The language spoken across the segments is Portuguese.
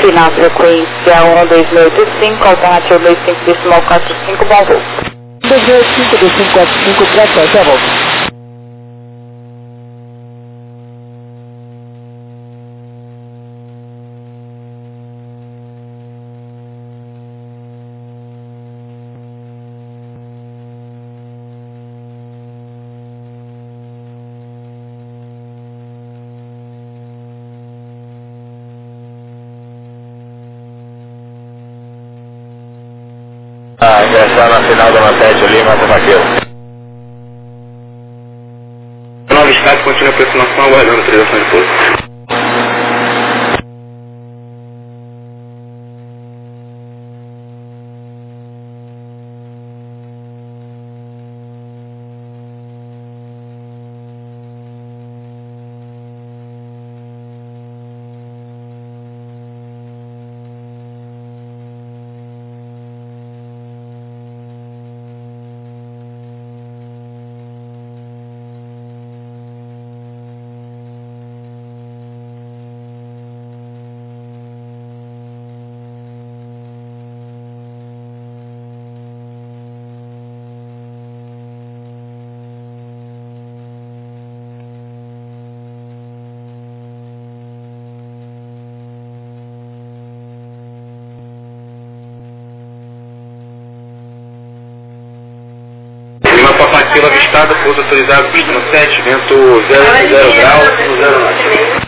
Final frequência 12685, alternativa 25, decimal 45, bom voo. 265, 2545, graças, até a volta. Ingressar na final da Matete Lima, Tabaqueiro. Nova Estado continua a aproximação, aguardando autorização de pouso. Papaquilo avistado, pouso autorizado, pista no 7, vento 0 graus, 0 norte.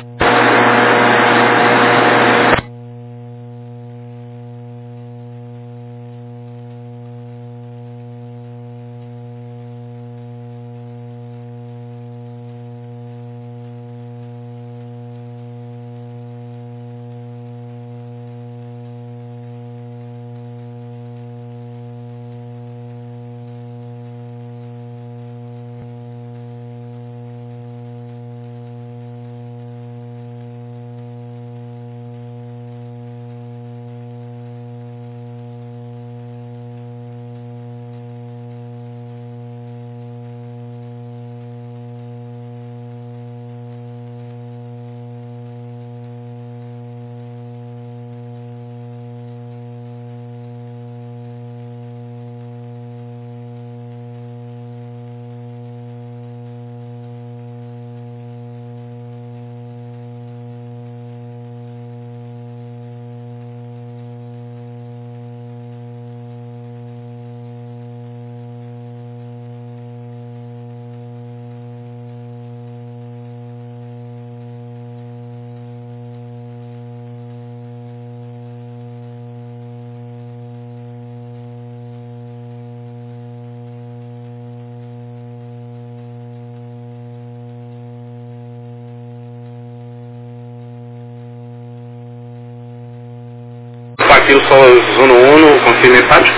Papaquilo Sol Zona 1, confirme empate.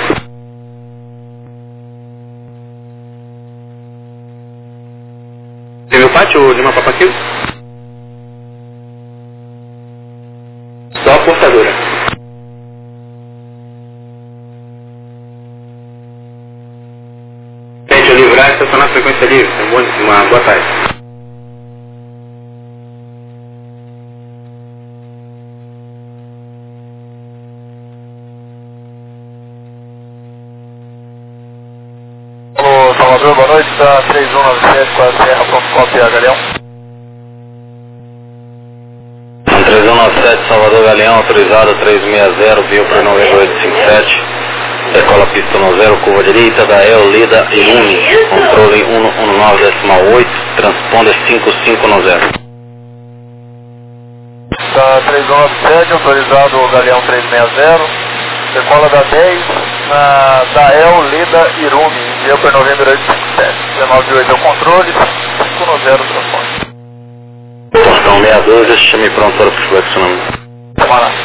Tem meu pátio, Lima Papaquilo? Só a portadora. Tente livrar e estacionar a frequência livre. Uma boa tarde. Salvador, boa noite, está 3197 com a Serra, pronto, cópia Galeão. 3197 Salvador Galeão, autorizado 360, Bio para 9857. Decola pista no 0, curva direita da El, Lida e Uni. Controle 119.8, transponder 5590. Está 3197, autorizado o Galeão 360. Decola da 10, da El, Lida e Rumi, envia para 9857. 19.8 é o controle, 590 o transponder. Portão 612, chame pronto para o flexionamento. Vamos lá.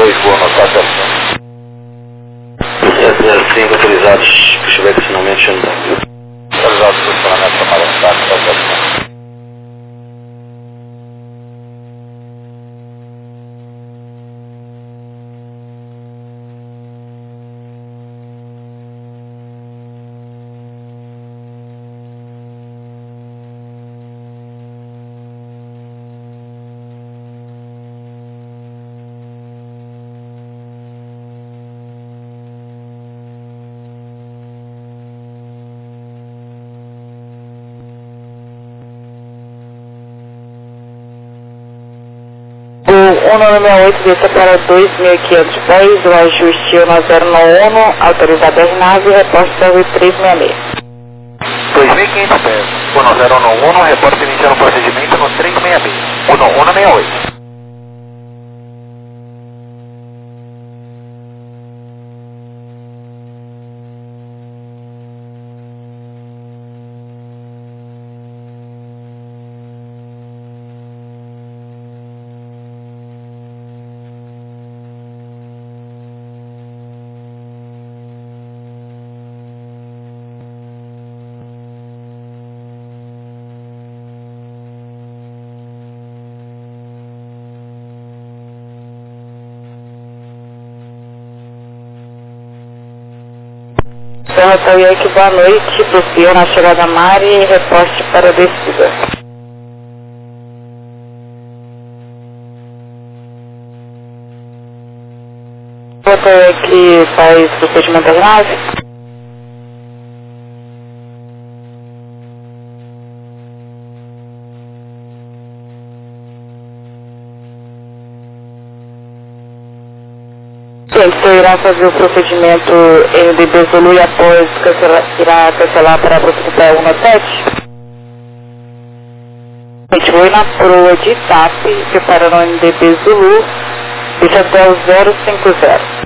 368, vou anotar até assim. 705 autorizados, puxback finalmente chegando. Autorizado por funcionamento da Maranhão, tá? O 1968 desça para 2.510, o ajuste 1091, autorizado a RNAV, reporte serve 366. 2.510, 1091, repórter iniciando o procedimento no 366, 1168. Hotel Yankee, boa noite, prosseguiu na chegada Mari, reporte para a descida. Hotel Yankee faz procedimento da nave? Sim, então irá fazer o procedimento NDB Zulu e após irá cancelar para a procedimento 197. A gente foi na proa de TAP, preparando o NDB Zulu, deixa até o 050.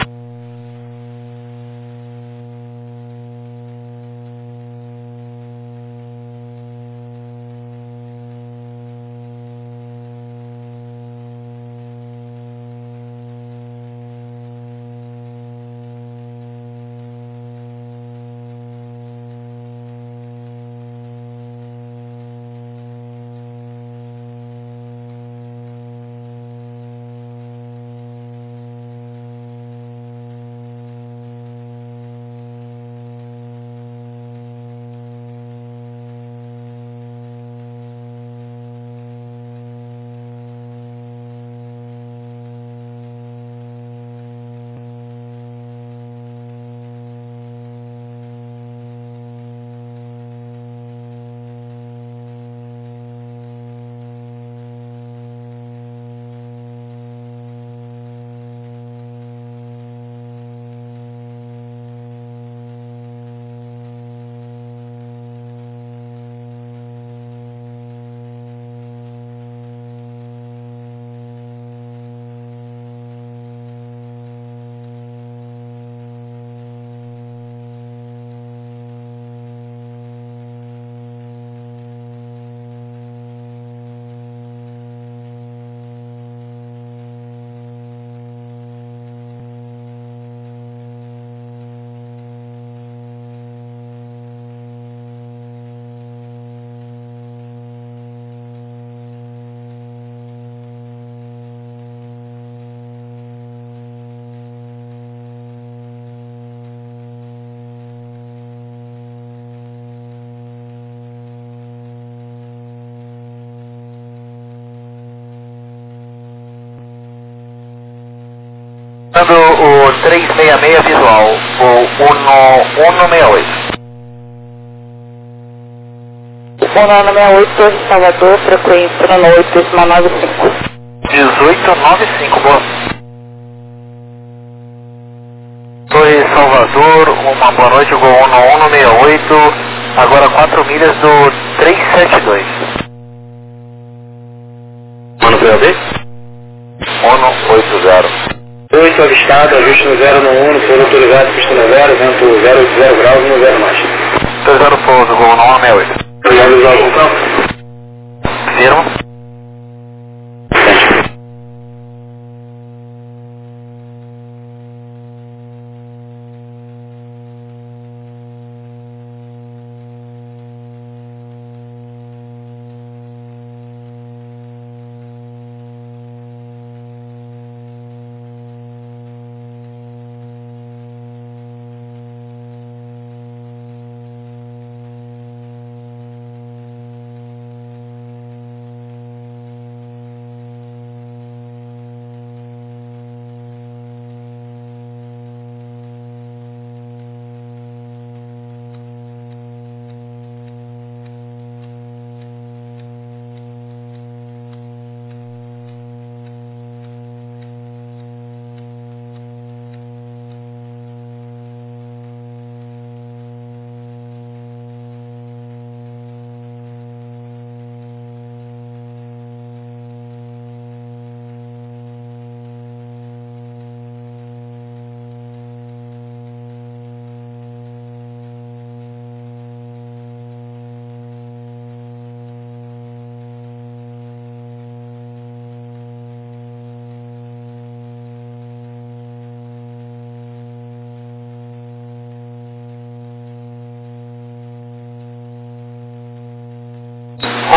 O 366 visual, o 1168. 1968, Torre Salvador, frequência 1895. 1895, boa. Torre Salvador, uma boa noite, voo 1168, agora 4 milhas do 372. Mano PLD? 180. 8 avistado, ajuste no 091, pouso autorizado, pista no 0, vento 080 graus no 0 mais. Autorizado pouso, voo 1168. Obrigado, visual com campo. Firma.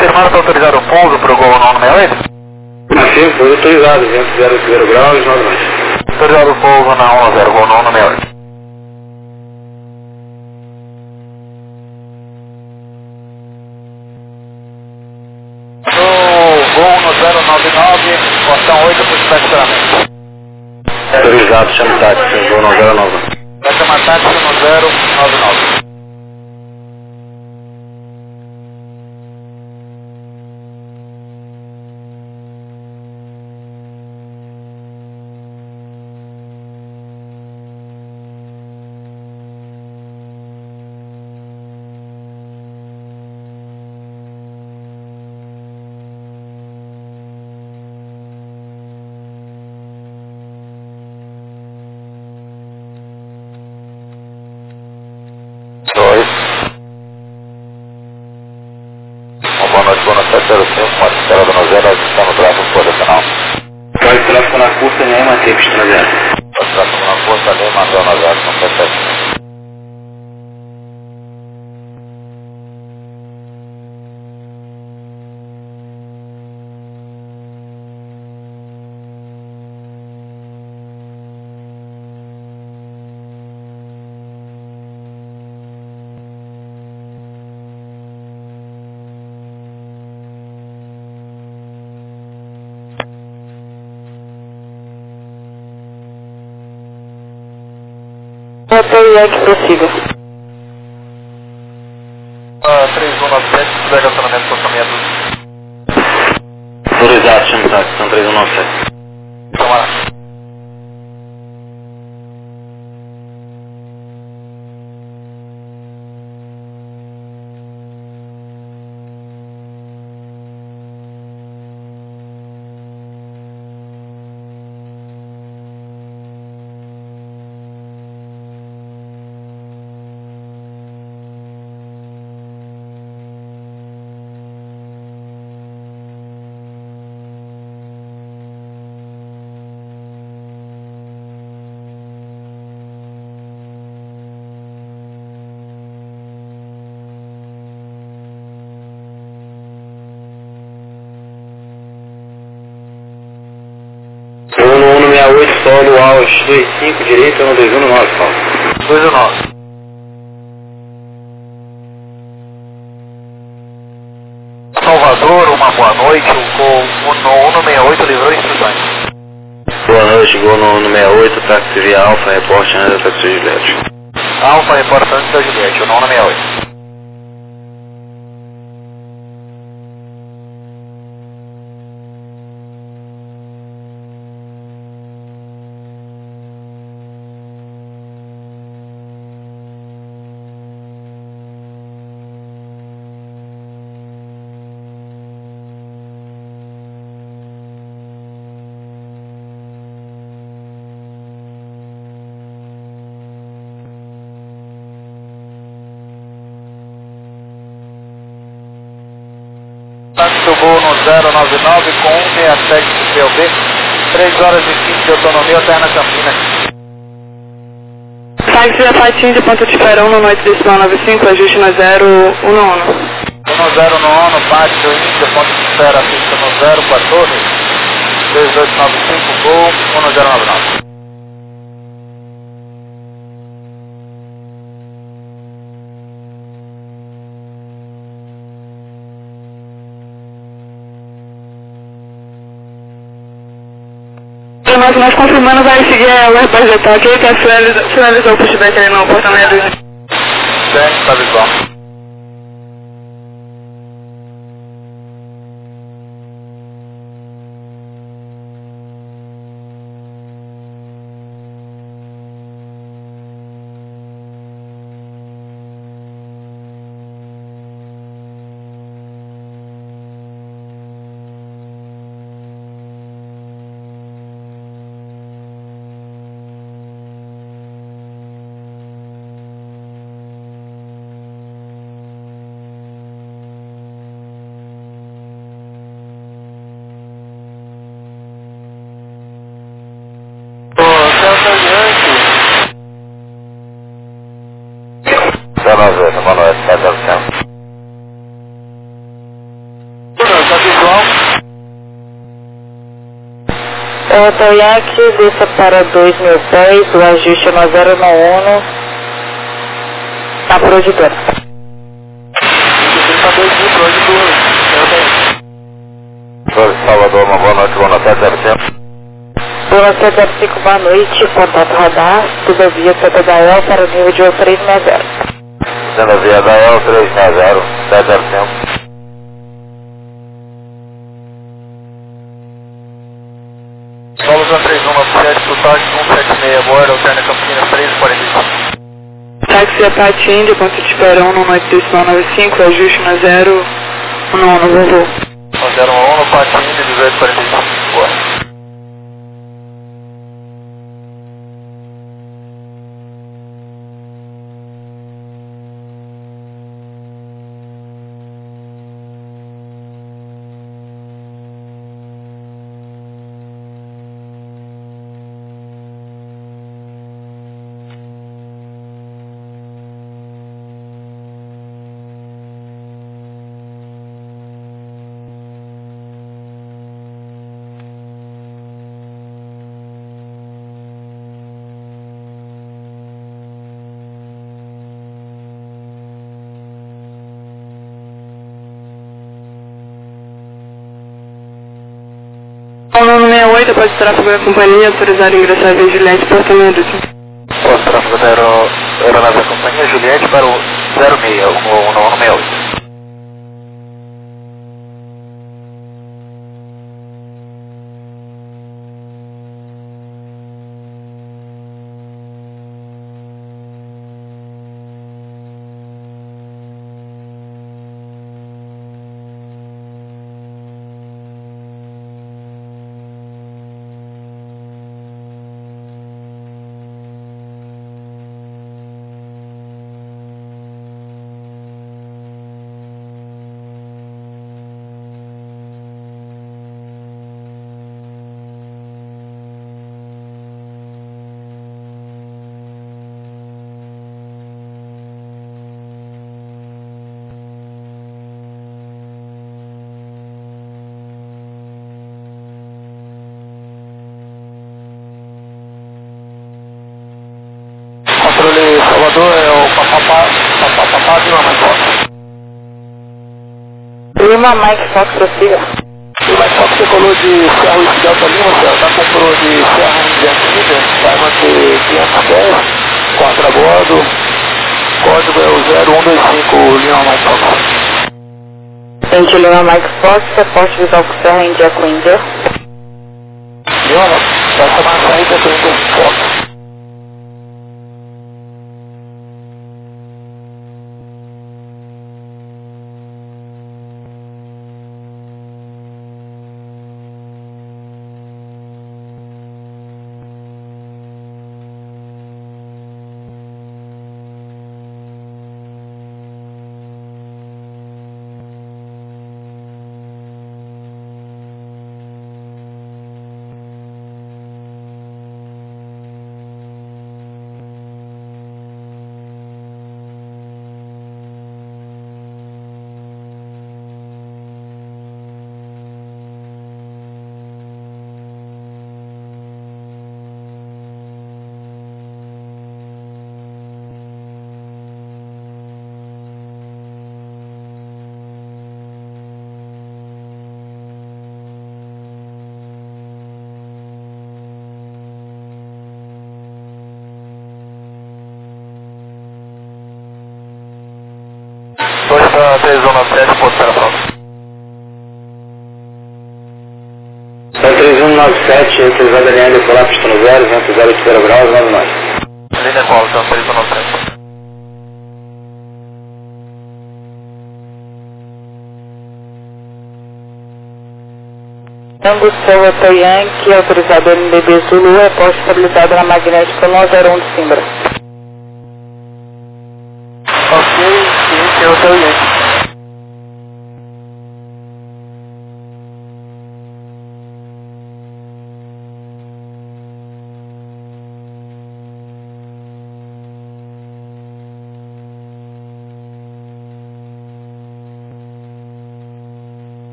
confirmaram que autorizaram o pouso para o Gol 968? Sim, foi autorizado, 0 graus, 9 mais. Autorizado o pouso na 10, Gol 968. Gol no 099, portão 8 para o estacionamento. Autorizado, chama o táxi, vou no 09. Vai chamar táxi no 099. Boa noite, 705, uma estrada no 0, nós estamos no tráfego posicional. Faz tráfego na curta nem manter pista 0. Faz tráfego na curta nem manter na 0, não percebe. Hotel que prossiga. 3197, pega acionamento do estacionamento. Autorizado, chama o táxi, são 3197. Tomara. Vou no 168, solo aos 25, direito no 219, Paulo. 219. Salvador, uma boa noite, o Gol 168 livrou instruções. Boa noite, Gol no 68, táxi via Alfa, reporte na táxi Juliette. Alfa, reportante da Juliette, o 968. Do Gol no 099 com 167 de PLB, 3 horas e 15 de autonomia, Terra Campinas. Táxi a Patim de ponto de Esperão no noite decimal 95, ajuste no 019. 10 no Pátio Índia, ponto de espera, pista no 014, 2895, Gol 1099. Nós confirmando, vai seguir o repórter de ataque, ele finalizou o pushback ali no portamento. Sim, tá visual. Boa noite, boa noite, Hotel Yankee, desça para 2.000 pés, o ajuste é no 091, na Proeditora. Para 2.000, Proeditora. Salvador, uma boa noite, boa noite, 705. Boa 705, boa noite, contato radar, tudo via Santa Gael para o nível de 360. Sendo via Gael 360, 705. Paulo 3197, do táxi 176, Moura, Alterna Campinas 345. Táxi Apache Índia, ponto de espera 198.95, ajuste na 011, vovô. 011, Apache Índia 1845, boa. O nono 68, pode tráfego da companhia, autorizado a ingressar via Juliette, porta medo. Posso tráfego da aeronave da companhia Juliette para o 06, o 968. Controle Salvador é o papapá de uma Mike Fox. Lima Mike Fox, prossiga. O Mike Fox decolou de Serra West Delta Lima, já comprou de Serra India, vai manter 510, 4 a bordo, código é o 0125 Lima Mike Fox. Gente, Lima Mike Fox, reporte visual com Serra India com India. Lima, vai chamar a saída do India Fox. Dois para 3197, ponto para pronto. 3197, autorizado a linha de colar pista no 0, vento 080 graus, 99. Linha qual, então, 3197. Tango Céu Hotel Yankee, autorizado NBB Zulu, reporte estabilizado na magnética 101 de Simbra. Ok, sim, eu estou aí.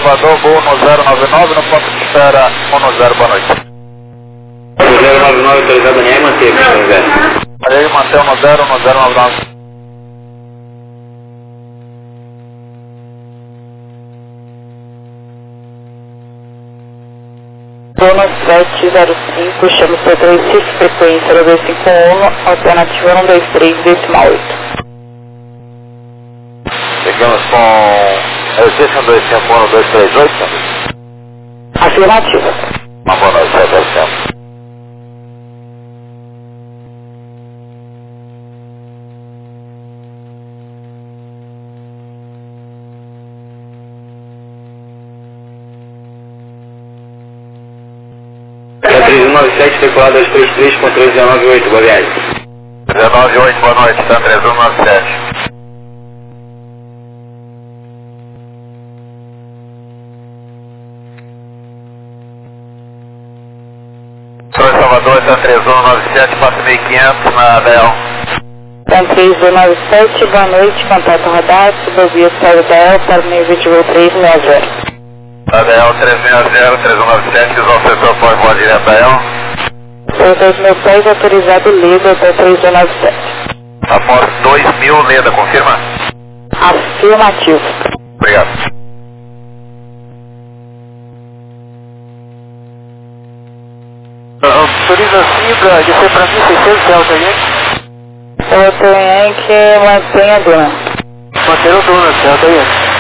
Salvador, voo no 099, no ponto de espera 10, boa noite. 099 autorizado a linha manteve, São José. Aí, mantém no 099. Zona 705, chama C3 Recife, frequência 0251, alternativa 123, decimal 8. Chegamos com Recife 125, 238. Afirmativa. Uma boa noite, até É 3197, decolado 233, controle 198, boa viagem. 198, boa noite, tá 3197. Salvador, tá 3197, passa 1500 na DEL. Então 3197, boa noite, contato radar, subovia para DEL para o nível de voo 360. ADL 360, 3197, usou o setor for voar direto a DEL. Por 2000 pés, autorizado Leda até 3197. Após 2000, Leda, confirma? Afirmativo. Obrigado. Autoriza Cida, de ser para mim 600 Delta Yankee. Delta Yankee, mantenha a Duna. Manter o Duna, Delta Yankee.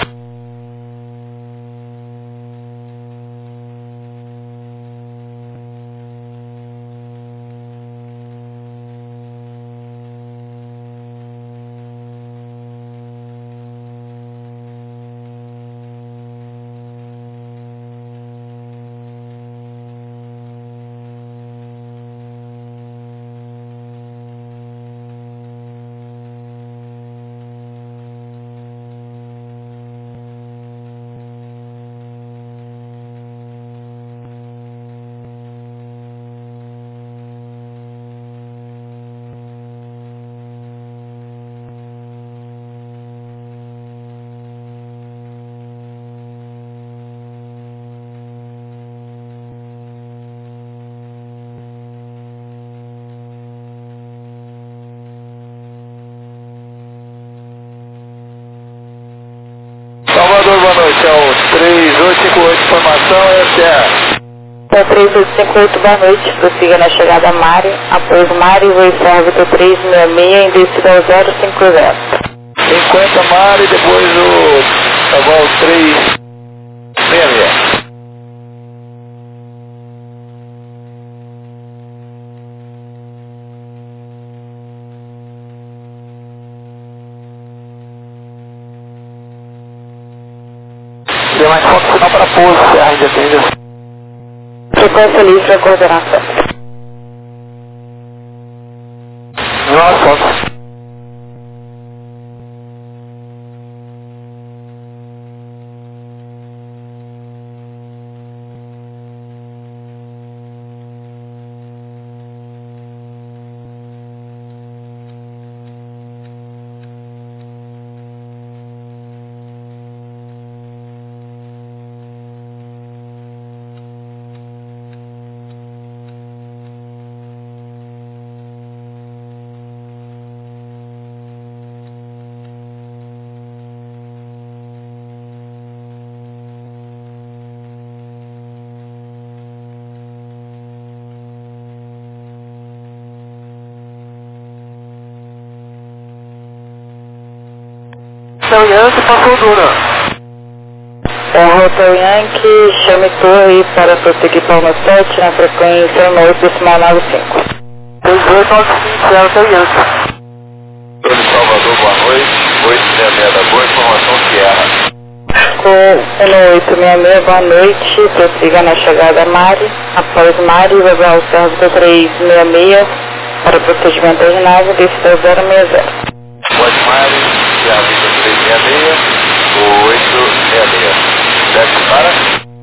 Salvador, boa noite, é o 3858, informação, É 3858, boa noite, prossiga na chegada a Mari, após Mari, voo órbita 366, em descida ao 050. 50 Mari, depois o voo 366. Tem mais foto final para pouso, ainda tem. Frequência livre, a coordenação. Nossa. Hotel Yankee passou Duna. Hotel Yankee, chame torre para prosseguir para o 7 na frequência 8,95. 2895, Hotel Yankee. Torre Salvador, boa noite. 866 da boa, informação Sierra. Com 1866, boa noite, prossiga na chegada a Mari, após Mari, levar o órbita 366 para procedimento da ginásio, descida 060. Pode Mari, e a vida 366, o 866. Desce para.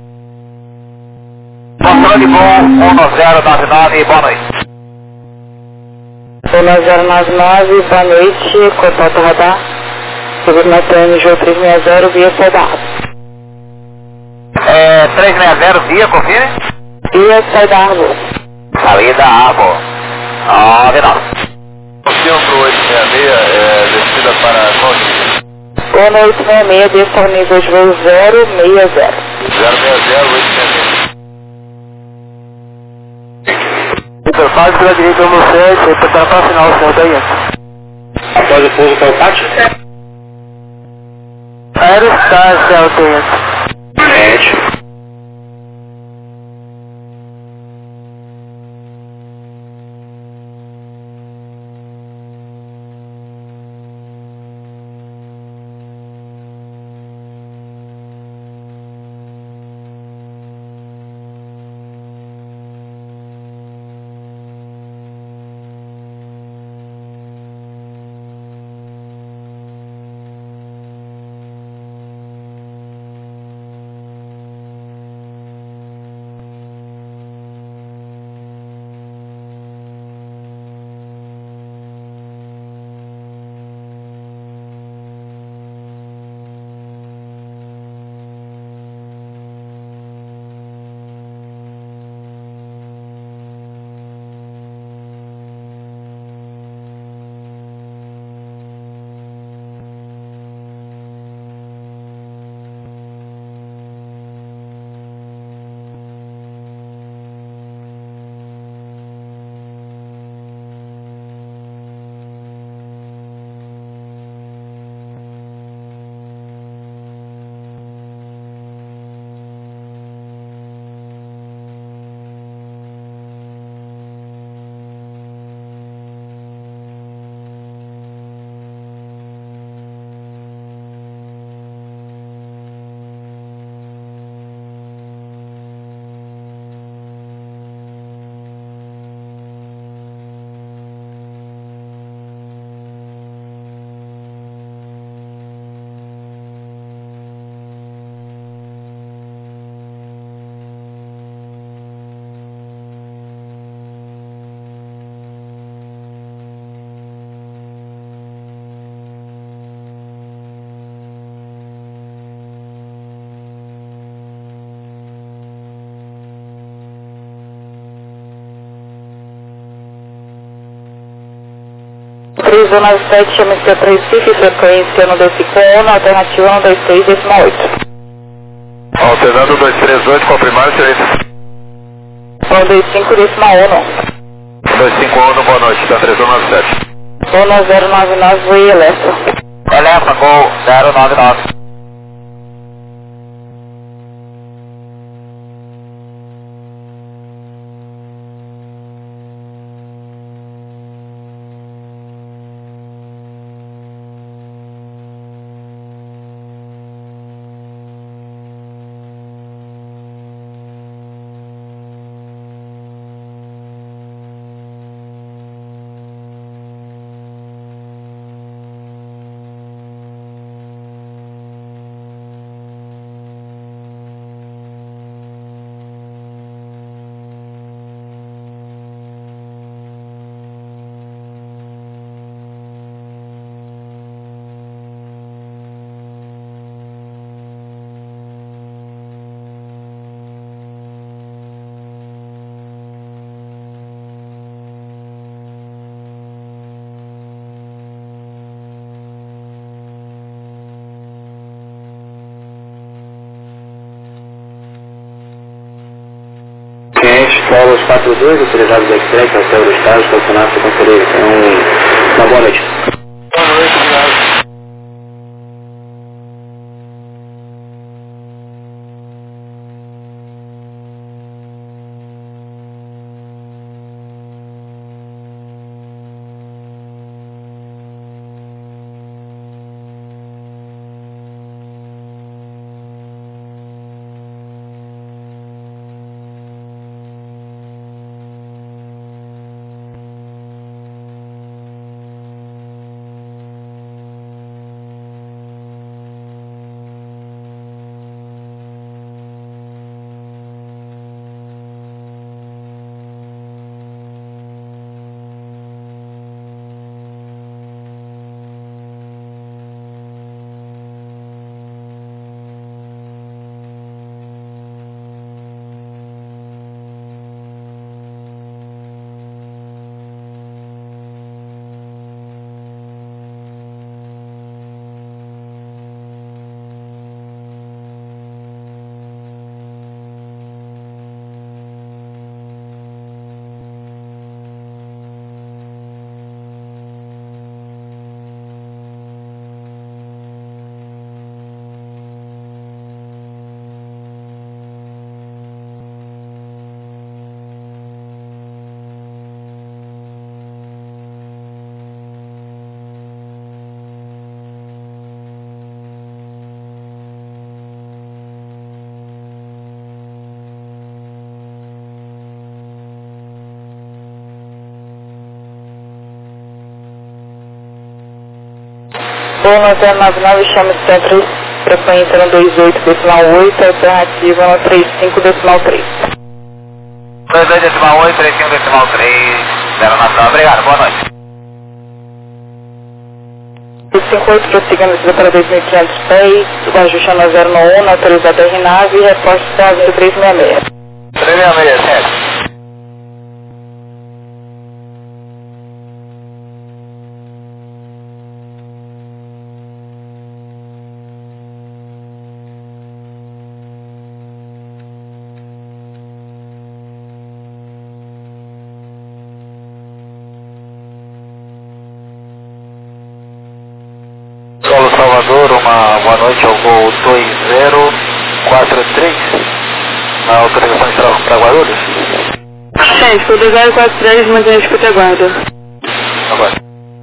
Controle bom, 1099, boa noite. 1099, boa noite, contato radar, submetendo MG 360 via soldado. 360 via, confirme? Via sai da árvore. Saída da árvore. 99. Confirma pro 866, descida para qual nível? Ono 866, desça ao nível de voo 060. 060, 866. Interface pela direita no 7, para a final, senhor daí. Após o pouso, qual parte? Aerostar, senhor daí. Médio. Zona 7, chama-se 3 Fife, frequência no 251, alternativa no 26,8. Alternando 238 com a primária, direita. No 25,1. 251, boa noite, da 397. Ono 099, voo Elefa. Elefa, gol 099. Solos 42, autorizado do Express, ao céu do Estado, estacionado para conferir. Uma boa noite. Boa noite, obrigado. Salvador, no 099, chama de centro, frequência no 28,8, alternativa no 35,3. 28,8, 35,3, 099, obrigado, boa noite. 58, prosseguindo para 2.500 pés, o ajuste no 091, autorizado a RNAV e resposta para 366. 366, certo. Solo Salvador, uma boa noite ao voo 2043, na autorização de tráfego para Guarulhos. Gente, foi 2043, mantém a escuta e aguarda. Agora.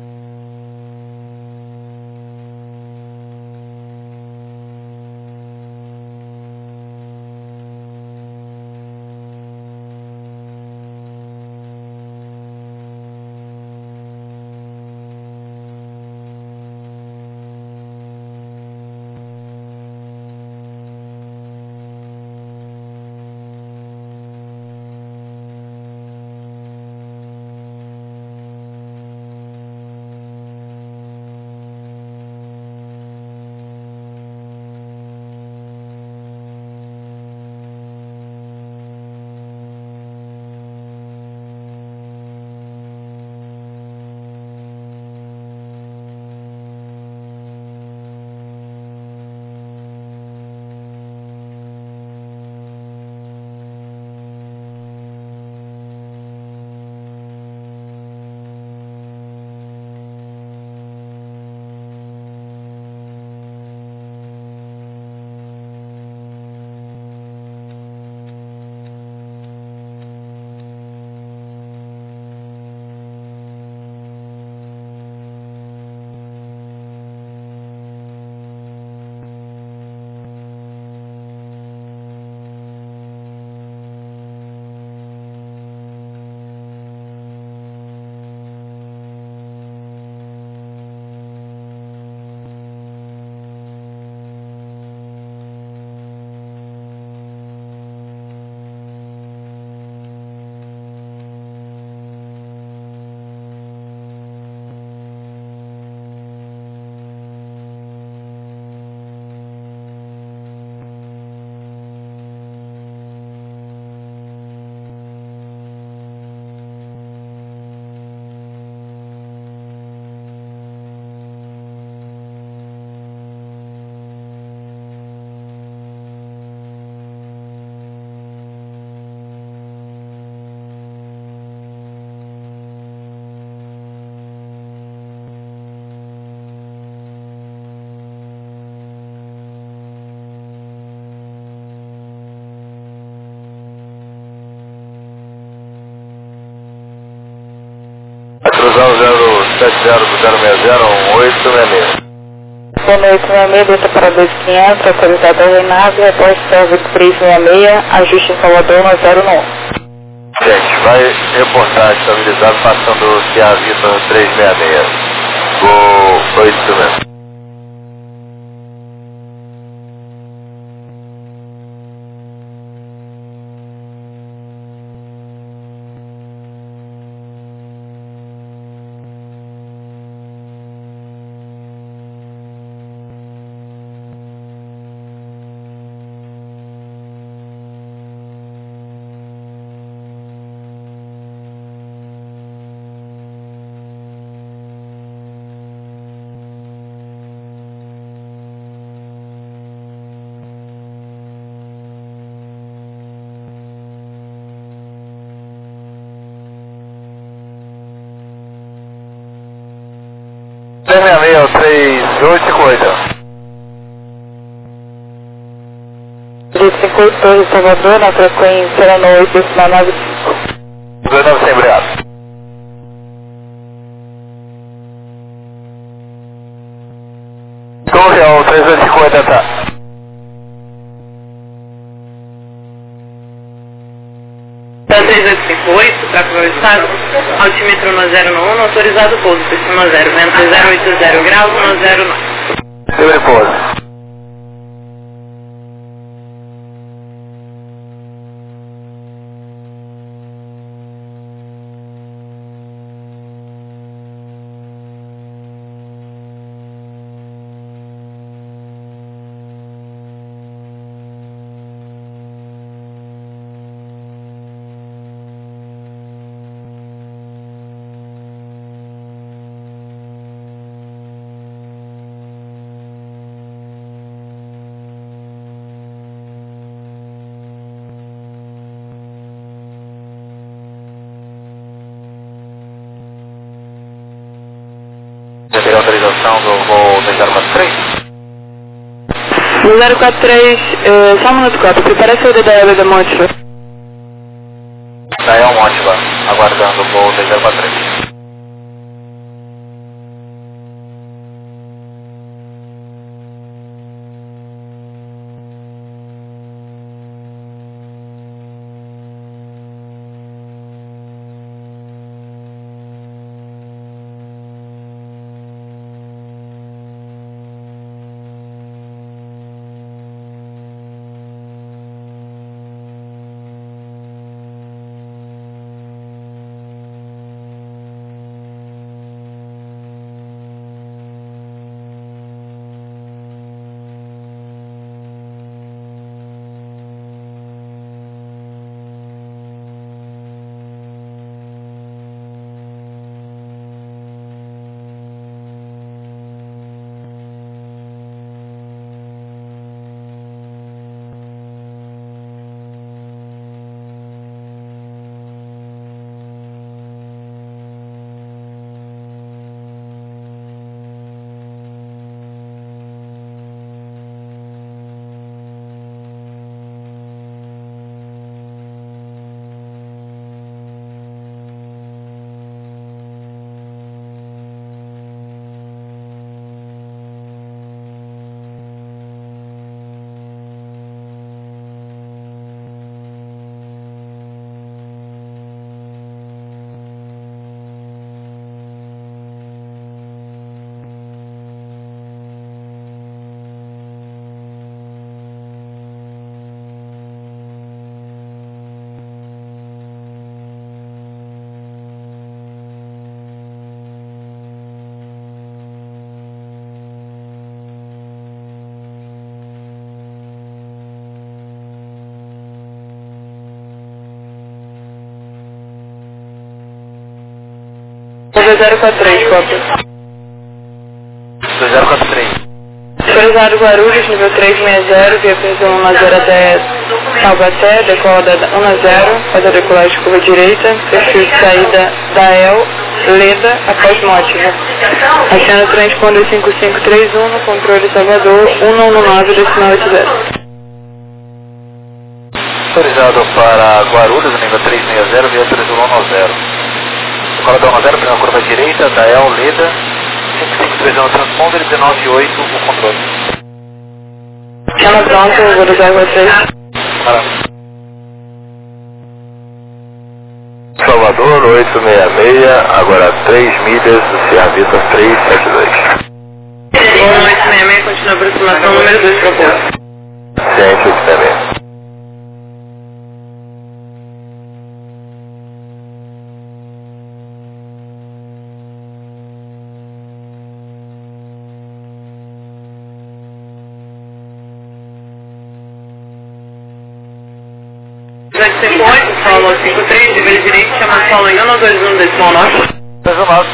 Cruzar o 070 do 060, 866. Boa noite, 66, desça para 2.500, autorizado a RNAV, repórter serve 366, ajuste em Salvador no 091. Gente, vai reportar estabilizado passando o Ciavita no 366. Foi isso mesmo. Terminei, 3858. 258, Torre Salvador, na frequência no 895. 295, obrigado. Torre ao 3850, tá. Da 3858, para o estado, altímetro no 091, autorizado pouso, sistema 0, vento 080 graus no 09. Livre pouso. Já tem autorização do voo 2043? No 043, só um minuto, Copa. Prepara a saída da Ela da Monte. Daí é um monte lá, aguardando o voo 2043. Nível 043, Copa. 2043. Autorizado Guarulhos, nível 360, via previsão 10 até Taubaté, decola da 10, faz a decolagem de curva direita, perfil de saída da El, Leda, após Mótica. Acena transponder 5531, no controle Salvador, 119,80. Autorizado para Guarulhos, nível 360, via 3110. Decola da 10, primeira curva direita, da El, Leda, 5531 transponder, 198 o controle. Chama pronto, vou usar vocês. Salvador 866, agora 3 milhas, Sierra Vista 372. Boa noite, 66, continua a aproximação número 2, proposto. Ciente 866. Solo 53, nível direito, chama solo em 121 decimal 9. Decimal.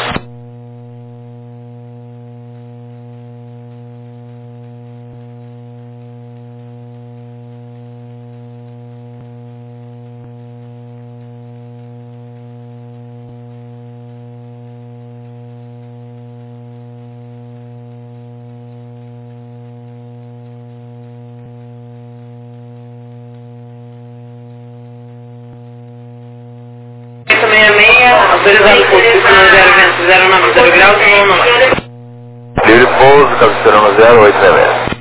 Autorizado por 090 graus, não. Livre pouso, cabeceira no 086.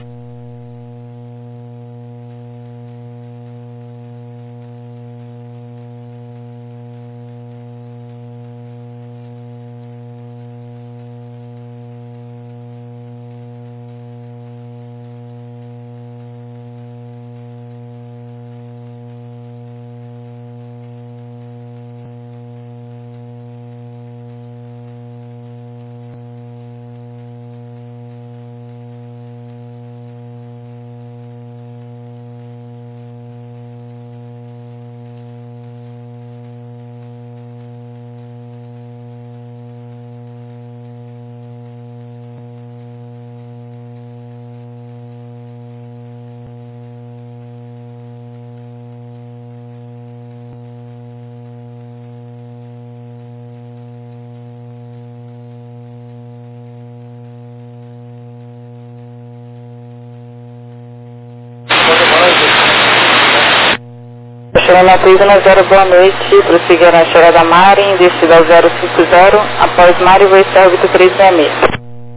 Destino Matriz 10, boa noite. Prosseguir na chegada Mari, descida 050. Após Mari, voo esse órbito 366.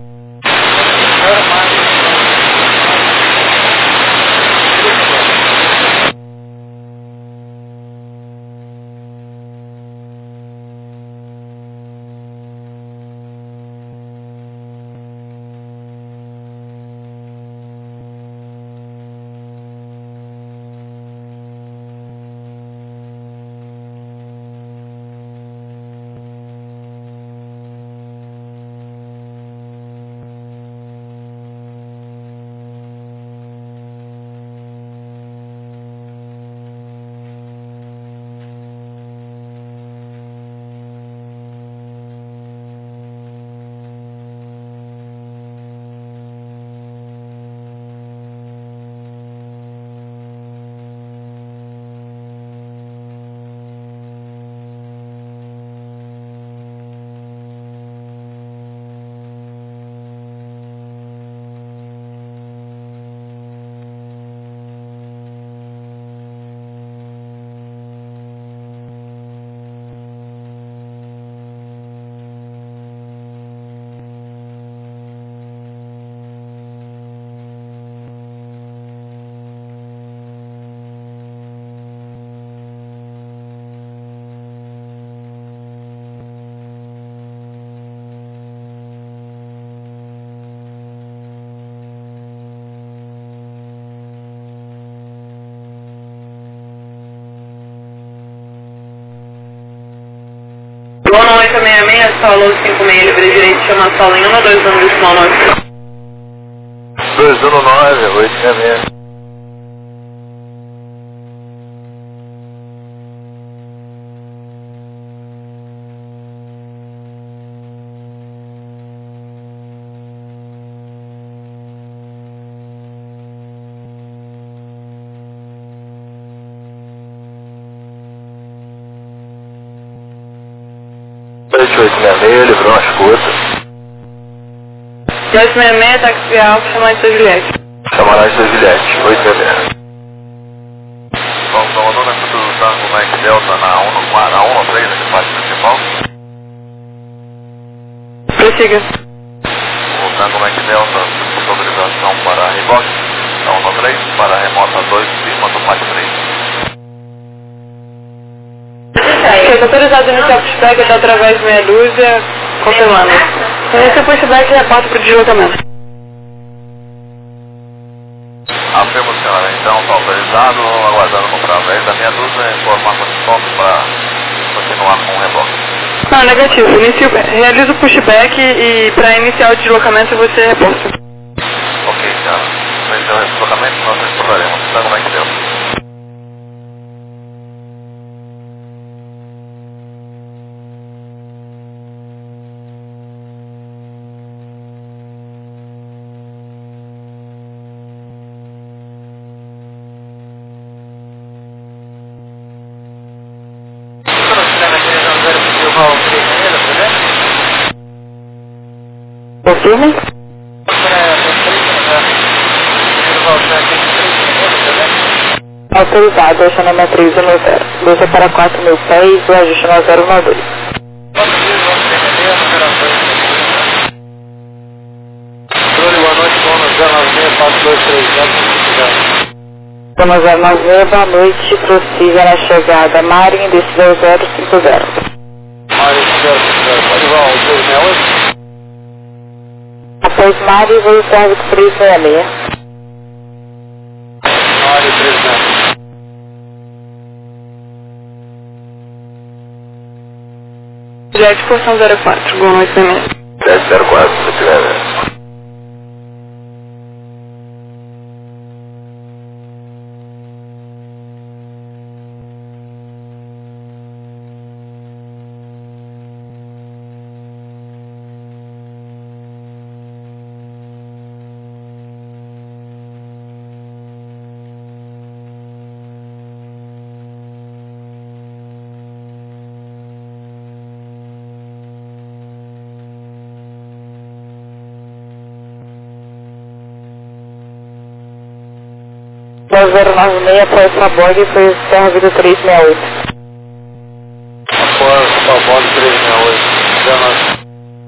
Boa noite, 66, Solo 56, livre direito, chama Solo em 121 decimal 9. 219, 866. Livrou as coisas. 266, táxi alfa, chamar de São Juliette. Chamará de São Juliette, 866. Bom, Salvador, nós estamos usando o Mike Delta na 113, aqui parte principal. Prossiga. Voltando o Mike Delta, autorização para reboque, da 113, para remota 2, cima do Mike 3. Autorizado a iniciar o pushback até através de meia dúzia, confirmando. Inicia o pushback e reporta para o deslocamento. Afirmo, senhora, então, está autorizado, aguardando no através da meia dúzia, informação de stop para continuar com o reboque. Não, negativo. Realiza o pushback e para iniciar o deslocamento você reporta. Ok, senhora. Então, esse deslocamento nós exploraremos. Então, como é que deu? Confirme. Autorizado, acionamento Matriz 10. Luta para 4.000 pés, o ajuste no 012. Boa noite, Dona 096, boa noite, prossiga na chegada Mari, descida 050. Após Mari, voo o órbito 366. Jet, porção 04, boa noite, 704, se tiver. 9096 após Sabog foi Serra Vida 368. Após Sabog 368. 19.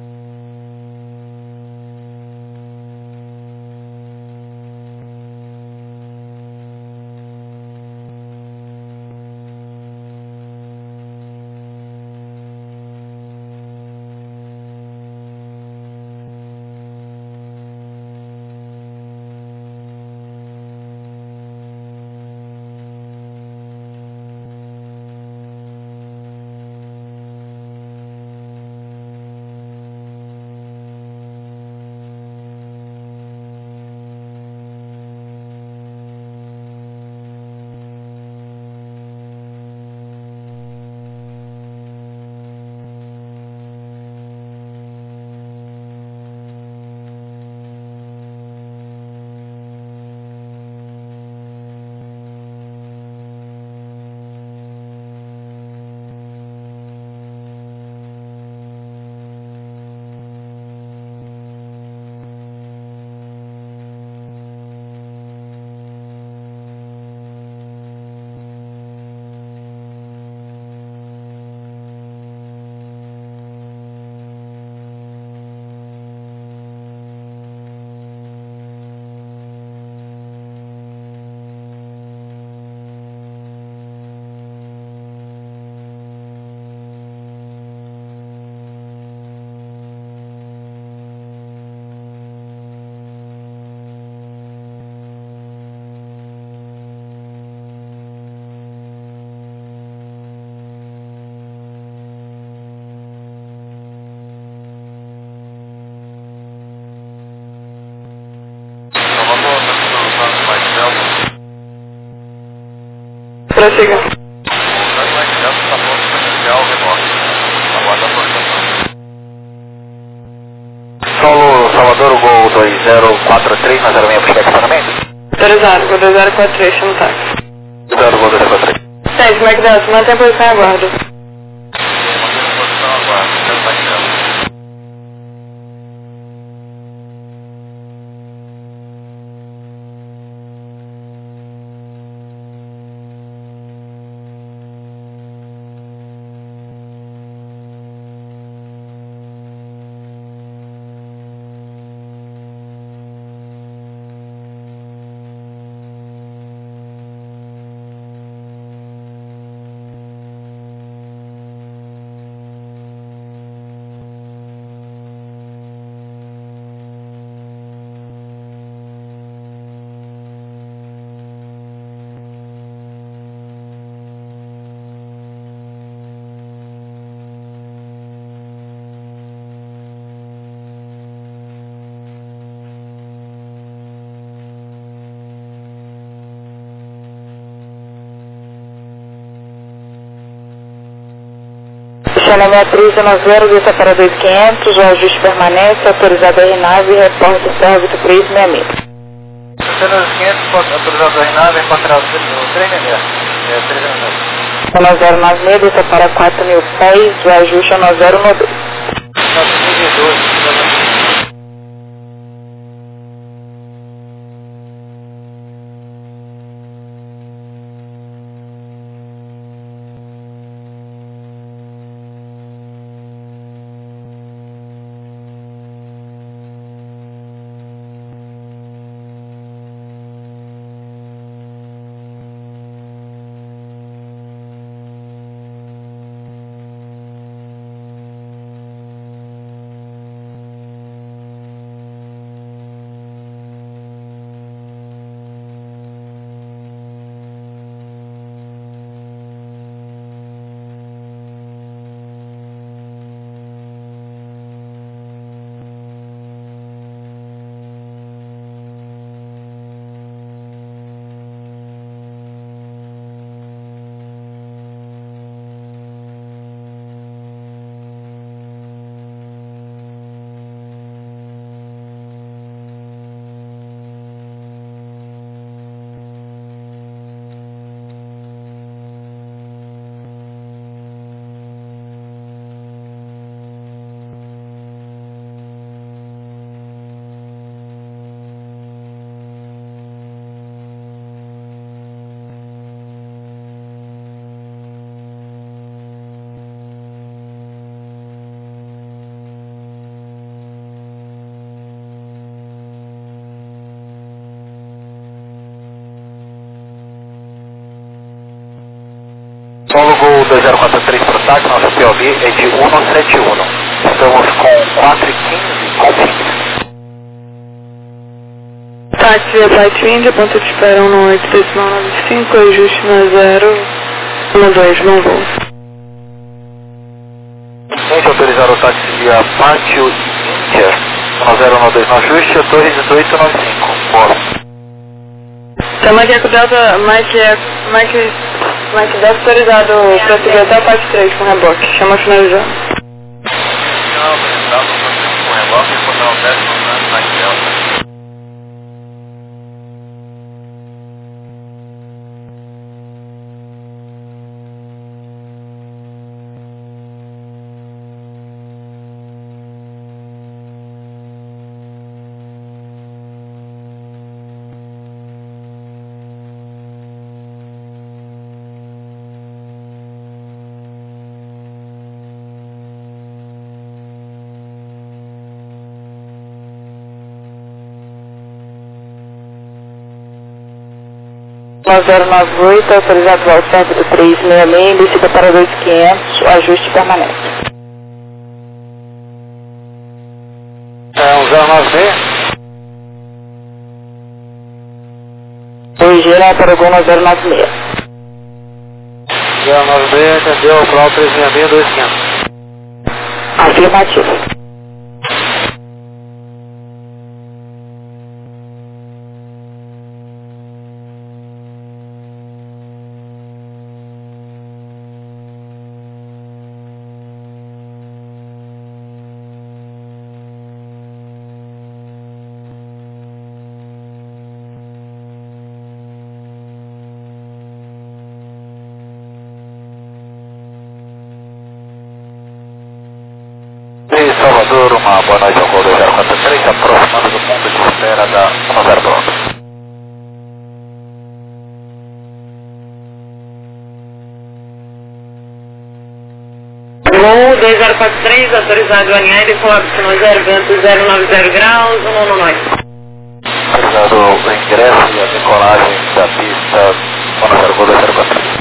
Prossiga. Solo Salvador, Gol 2043, na 06 para estacionamento. Autorizado, Gol 2043, chama o táxi. 0, Gol 2043. 10, McDonald's, mantém a posição e aguardo. Chama Beatriz 90, vista para 2500, o ajuste permanece, autorizado a RNAV e repórter Serra Vida 366. Apenas 500, autorizado a RNAV, repórter 366. 366. Chama 096, vista para 4000 pés, o ajuste é 9092. 912. Gol 2043 para o táxi, nosso POV é de 171. Estamos com 4h15, confirme. Táxi via Flight India, ponto de espera 18.95, ajuste na 012, não voo. Gente, autorizar o táxi via Pátio Índia, 1012 no ajuste, Torre 1895. Boa. Então, Mike Delta, Mike Delta autorizado para subir até o Pátio 3 com reboque. Chama finalizando. Não, autorizado com reboque e contar o 10 no Mike Delta. Nós 098, autorizado ao centro do 366, descida para 2500, ajuste permanente. É um 096. Hoje era para o Gol 096. 096, entendeu? O Cláudio 366, 2500. Afirmativo. Salvador, uma boa noite ao Gol 043, aproximando do ponto de espera da 10 pronto. Gol 2043, autorizado a alinhar e decolar do sinal 0, vento 090 graus, 119. Autorizado o ingresso e a decolagem da pista 10 Gol 043.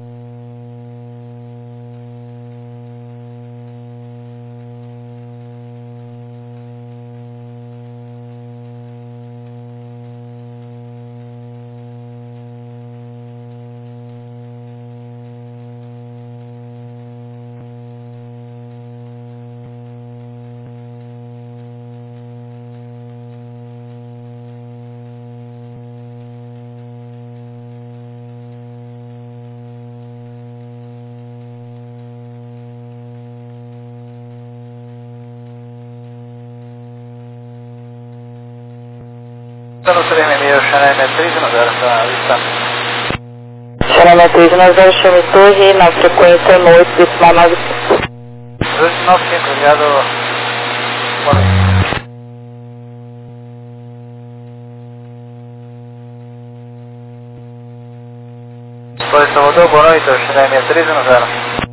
No 366, Chanel 63, na 0 está lista. Chanel 390, chame Torre, na frequência no 8,95. 295, enviado. Boa noite. Pois Salvador, boa noite, Chanel 63, na 0.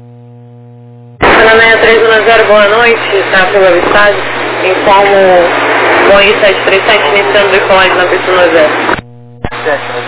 Chanel 63, boa noite, está pela avistado. Informo Boeing 737 iniciando decolagem na pista 0.